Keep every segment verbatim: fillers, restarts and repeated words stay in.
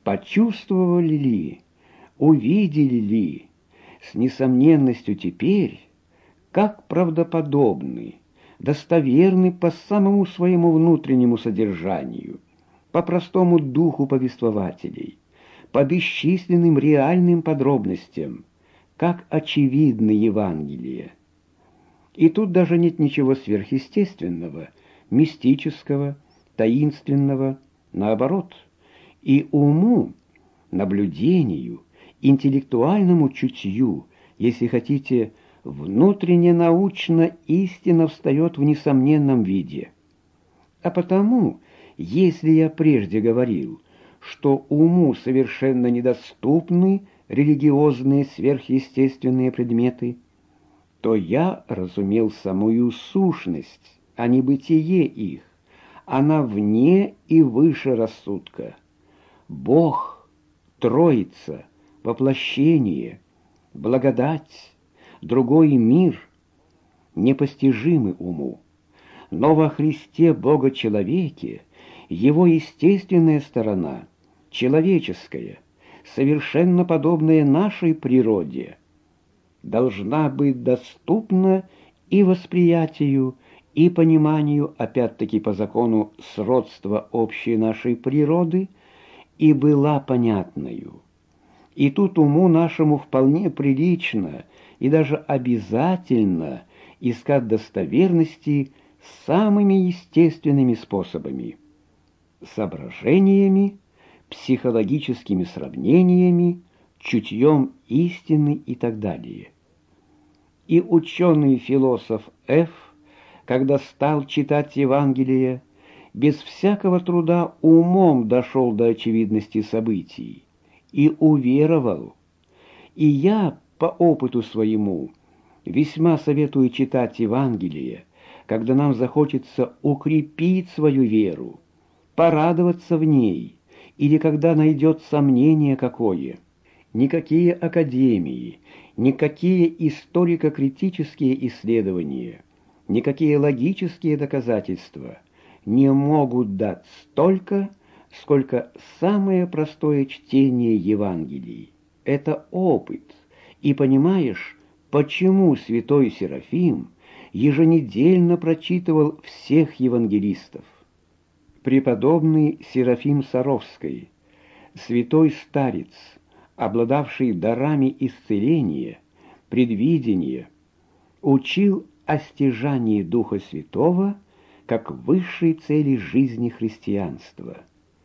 почувствовали ли, увидели ли с несомненностью теперь, как правдоподобны, достоверны по самому своему внутреннему содержанию, по простому духу повествователей, по бесчисленным реальным подробностям, как очевидны Евангелие. И тут даже нет ничего сверхъестественного, мистического, таинственного, наоборот. И уму, наблюдению, интеллектуальному чутью, если хотите, внутренне научно истина встает в несомненном виде. А потому, если я прежде говорил, что уму совершенно недоступны религиозные сверхъестественные предметы, то я разумел самую сущность, а не бытие их. Она вне и выше рассудка. Бог, Троица, воплощение, благодать, другой мир непостижимы уму. Но во Христе Бога-человеке его естественная сторона, человеческая, совершенно подобная нашей природе, должна быть доступна и восприятию, и пониманию, опять-таки по закону сродства общей нашей природы, и была понятною. И тут уму нашему вполне прилично и даже обязательно искать достоверности самыми естественными способами, соображениями, психологическими сравнениями, чутьем истины и так далее. И ученый-философ Ф., когда стал читать Евангелие, без всякого труда умом дошел до очевидности событий и уверовал. И я, по опыту своему, весьма советую читать Евангелие, когда нам захочется укрепить свою веру, порадоваться в ней, или когда найдет сомнение какое. Никакие академии, никакие историко-критические исследования, никакие логические доказательства не могут дать столько, сколько самое простое чтение Евангелий. Это опыт. И понимаешь, почему святой Серафим еженедельно прочитывал всех евангелистов. Преподобный Серафим Саровский, святой старец, обладавший дарами исцеления, предвидения, учил о стяжании Духа Святого как высшей цели жизни христианства.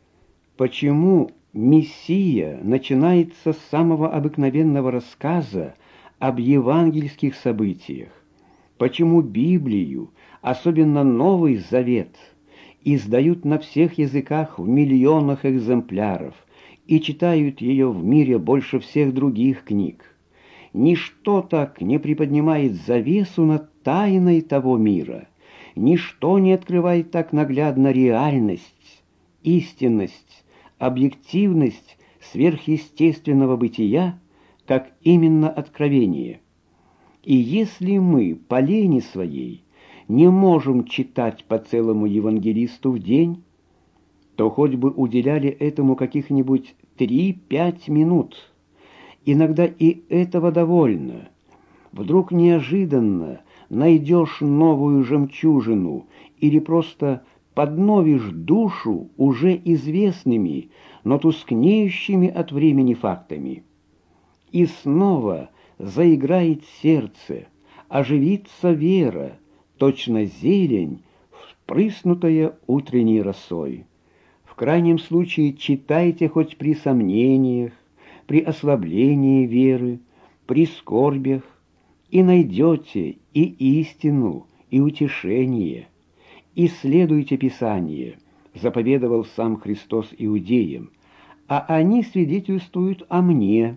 Почему Мессия начинается с самого обыкновенного рассказа об евангельских событиях? Почему Библию, особенно Новый Завет, издают на всех языках в миллионах экземпляров и читают ее в мире больше всех других книг? Ничто так не приподнимает завесу над тайной того мира, ничто не открывает так наглядно реальность, истинность, объективность сверхъестественного бытия, как именно откровение. И если мы по лени своей не можем читать по целому евангелисту в день, то хоть бы уделяли этому каких-нибудь три-пять минут. Иногда и этого довольно. Вдруг неожиданно найдешь новую жемчужину или просто подновишь душу уже известными, но тускнеющими от времени фактами. И снова заиграет сердце, оживится вера, точно зелень, впрыснутая утренней росой. В крайнем случае читайте хоть при сомнениях, при ослаблении веры, при скорбях, и найдете и истину, и утешение. Исследуйте Писание, заповедовал сам Христос иудеям, а они свидетельствуют о мне.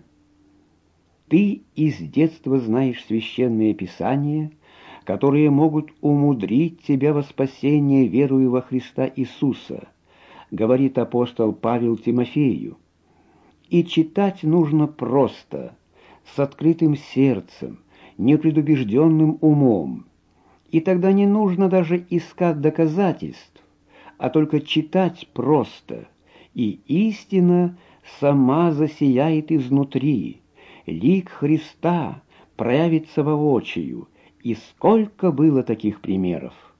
Ты из детства знаешь священные Писания, которые могут умудрить тебя во спасение верою во Христа Иисуса, говорит апостол Павел Тимофею. И читать нужно просто, с открытым сердцем, непредубежденным умом. И тогда не нужно даже искать доказательств, а только читать просто, и истина сама засияет изнутри, лик Христа проявится воочию, и сколько было таких примеров.